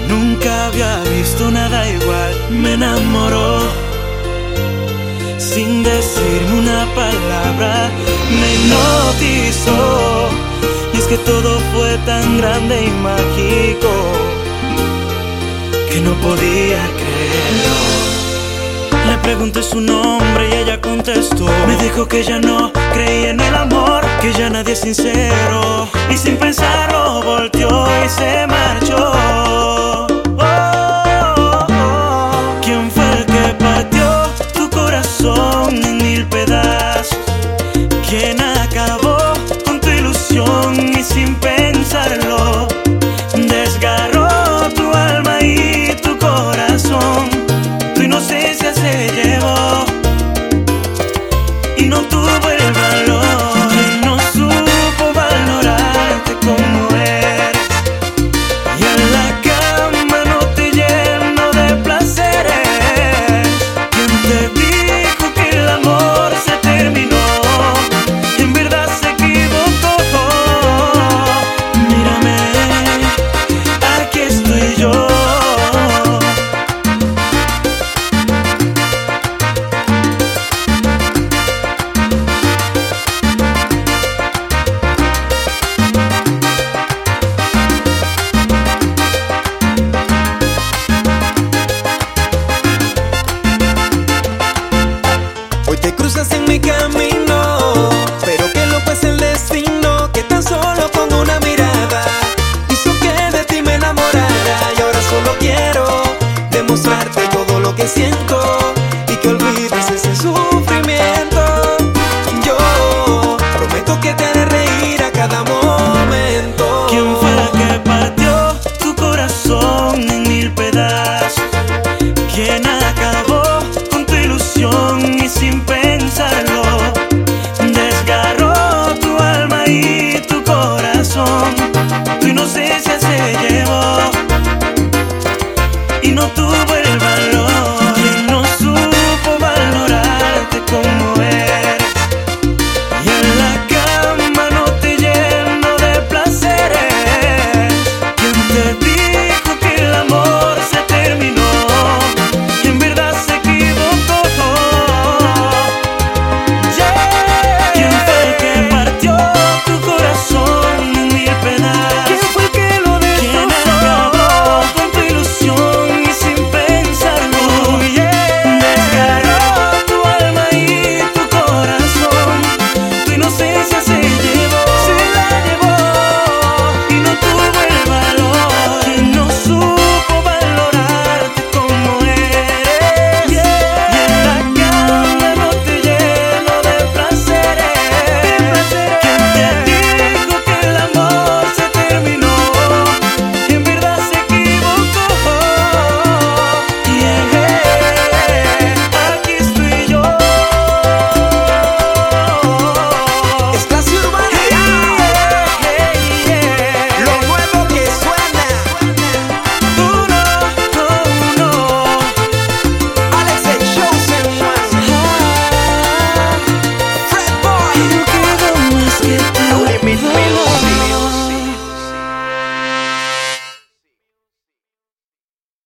Nunca había visto nada igual, me enamoró. Sin decirme una palabra, me hipnotizó. Y es que todo fue tan grande y mágico que no podía creerlo. Le pregunté su nombre y ella contestó. Me dijo que ya no creía en el amor, que ya nadie es sincero. Y sin pensarlo volteó y se marchó. ¿Quién fue el que partió tu corazón en mil pedazos? ¿Quién acabó con tu ilusión y sin pensarlo desgarró tu alma y tu corazón? Tu inocencia se llevó y no tuvo el valor. Y no supo valorarte como eres, y en la cama no te lleno de placeres. Quien te dijo que el amor se terminó, en verdad se equivocó. Mírame, aquí estoy yo. Hoy te cruzas en mi camino, pero qué loco es el destino, que tan solo con una mirada hizo que de ti me enamorara. Y ahora solo quiero demostrarte todo lo que siento.